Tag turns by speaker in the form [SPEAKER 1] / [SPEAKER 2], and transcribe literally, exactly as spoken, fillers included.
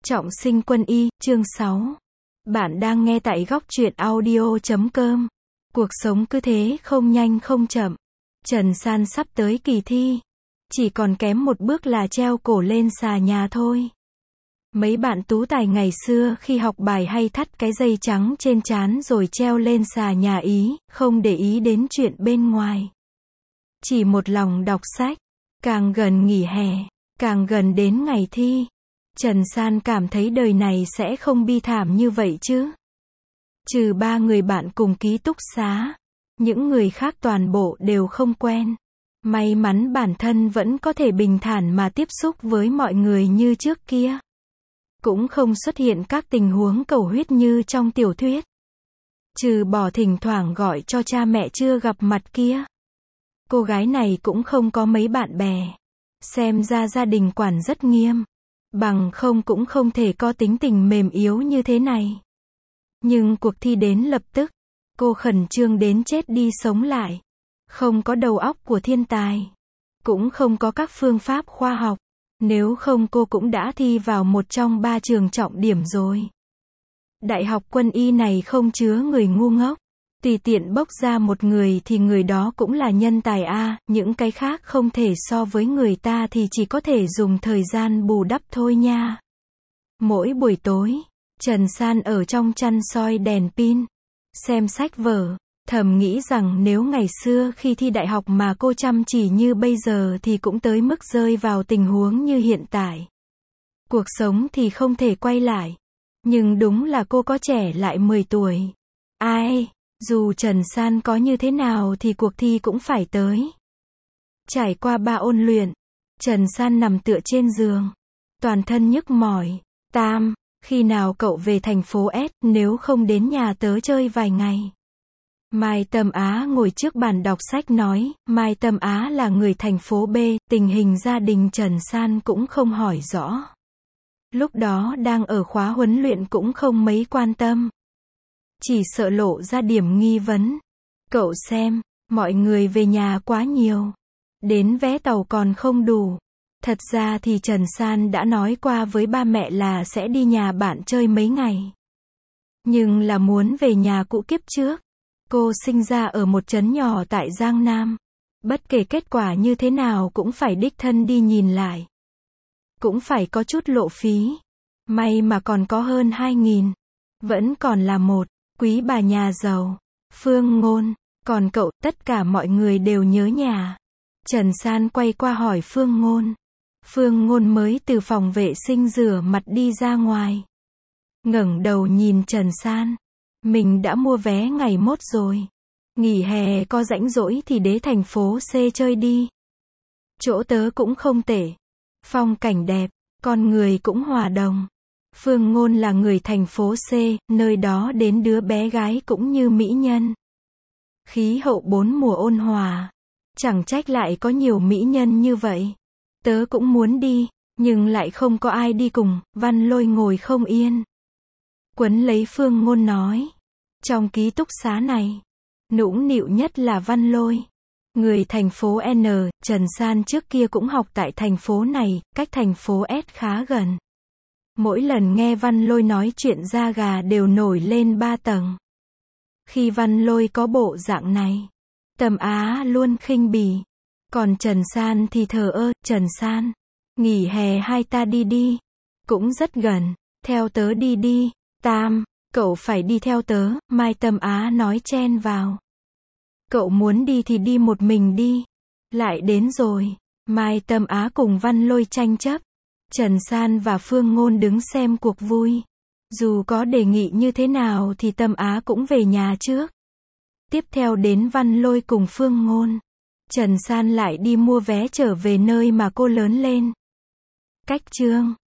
[SPEAKER 1] Trọng sinh quân y, chương sáu. Bạn đang nghe tại góc truyện audio chấm com. Cuộc sống cứ thế không nhanh không chậm. Trần San sắp tới kỳ thi. Chỉ còn kém một bước là treo cổ lên xà nhà thôi. Mấy bạn tú tài ngày xưa khi học bài hay thắt cái dây trắng trên trán rồi treo lên xà nhà ý, không để ý đến chuyện bên ngoài. Chỉ một lòng đọc sách. Càng gần nghỉ hè, càng gần đến ngày thi, Trần San cảm thấy đời này sẽ không bi thảm như vậy chứ. Trừ ba người bạn cùng ký túc xá, những người khác toàn bộ đều không quen. May mắn bản thân vẫn có thể bình thản mà tiếp xúc với mọi người như trước kia. Cũng không xuất hiện các tình huống cầu huyết như trong tiểu thuyết. Trừ bỏ thỉnh thoảng gọi cho cha mẹ chưa gặp mặt kia. Cô gái này cũng không có mấy bạn bè. Xem ra gia đình quản rất nghiêm. Bằng không cũng không thể có tính tình mềm yếu như thế này. Nhưng cuộc thi đến lập tức. Cô khẩn trương đến chết đi sống lại. Không có đầu óc của thiên tài. Cũng không có các phương pháp khoa học. Nếu không cô cũng đã thi vào một trong ba trường trọng điểm rồi. Đại học quân y này không chứa người ngu ngốc. Tùy tiện bốc ra một người thì người đó cũng là nhân tài a, những cái khác không thể so với người ta thì chỉ có thể dùng thời gian bù đắp thôi nha. Mỗi buổi tối, Trần San ở trong chăn soi đèn pin, xem sách vở, thầm nghĩ rằng nếu ngày xưa khi thi đại học mà cô chăm chỉ như bây giờ thì cũng tới mức rơi vào tình huống như hiện tại. Cuộc sống thì không thể quay lại, nhưng đúng là cô có trẻ lại mười tuổi. Ai? Dù Trần San có như thế nào thì cuộc thi cũng phải tới. Trải qua ba ôn luyện, Trần San nằm tựa trên giường, toàn thân nhức mỏi. Tam, khi nào cậu về thành phố S, nếu không đến nhà tớ chơi vài ngày. Mai Tâm Á ngồi trước bàn đọc sách nói, Mai Tâm Á là người thành phố B, tình hình gia đình Trần San cũng không hỏi rõ. Lúc đó đang ở khóa huấn luyện cũng không mấy quan tâm. Chỉ sợ lộ ra điểm nghi vấn. Cậu xem, mọi người về nhà quá nhiều. Đến vé tàu còn không đủ. Thật ra thì Trần San đã nói qua với ba mẹ là sẽ đi nhà bạn chơi mấy ngày. Nhưng là muốn về nhà cũ kiếp trước. Cô sinh ra ở một trấn nhỏ tại Giang Nam. Bất kể kết quả như thế nào cũng phải đích thân đi nhìn lại. Cũng phải có chút lộ phí. May mà còn có hơn hai nghìn. Vẫn còn là một. Quý bà nhà giàu, Phương Ngôn, còn cậu, tất cả mọi người đều nhớ nhà. Trần San quay qua hỏi Phương Ngôn. Phương Ngôn mới từ phòng vệ sinh rửa mặt đi ra ngoài. Ngẩng đầu nhìn Trần San. Mình đã mua vé ngày mốt rồi. Nghỉ hè có rảnh rỗi thì đến thành phố C chơi đi. Chỗ tớ cũng không tệ. Phong cảnh đẹp, con người cũng hòa đồng. Phương Ngôn là người thành phố C, nơi đó đến đứa bé gái cũng như mỹ nhân. Khí hậu bốn mùa ôn hòa. Chẳng trách lại có nhiều mỹ nhân như vậy. Tớ cũng muốn đi, nhưng lại không có ai đi cùng, Văn Lôi ngồi không yên. Quấn lấy Phương Ngôn nói. Trong ký túc xá này, nũng nịu nhất là Văn Lôi. Người thành phố N, Trần San trước kia cũng học tại thành phố này, cách thành phố S khá gần. Mỗi lần nghe Văn Lôi nói chuyện da gà đều nổi lên ba tầng. Khi Văn Lôi có bộ dạng này, Tâm Á luôn khinh bỉ. Còn Trần San thì thờ ơ, Trần San, nghỉ hè hai ta đi đi. Cũng rất gần, theo tớ đi đi. Tam, cậu phải đi theo tớ, Mai Tâm Á nói chen vào. Cậu muốn đi thì đi một mình đi. Lại đến rồi, Mai Tâm Á cùng Văn Lôi tranh chấp. Trần San và Phương Ngôn đứng xem cuộc vui. Dù có đề nghị như thế nào thì Tâm Á cũng về nhà trước. Tiếp theo đến Văn Lôi cùng Phương Ngôn. Trần San lại đi mua vé trở về nơi mà cô lớn lên. Cách chương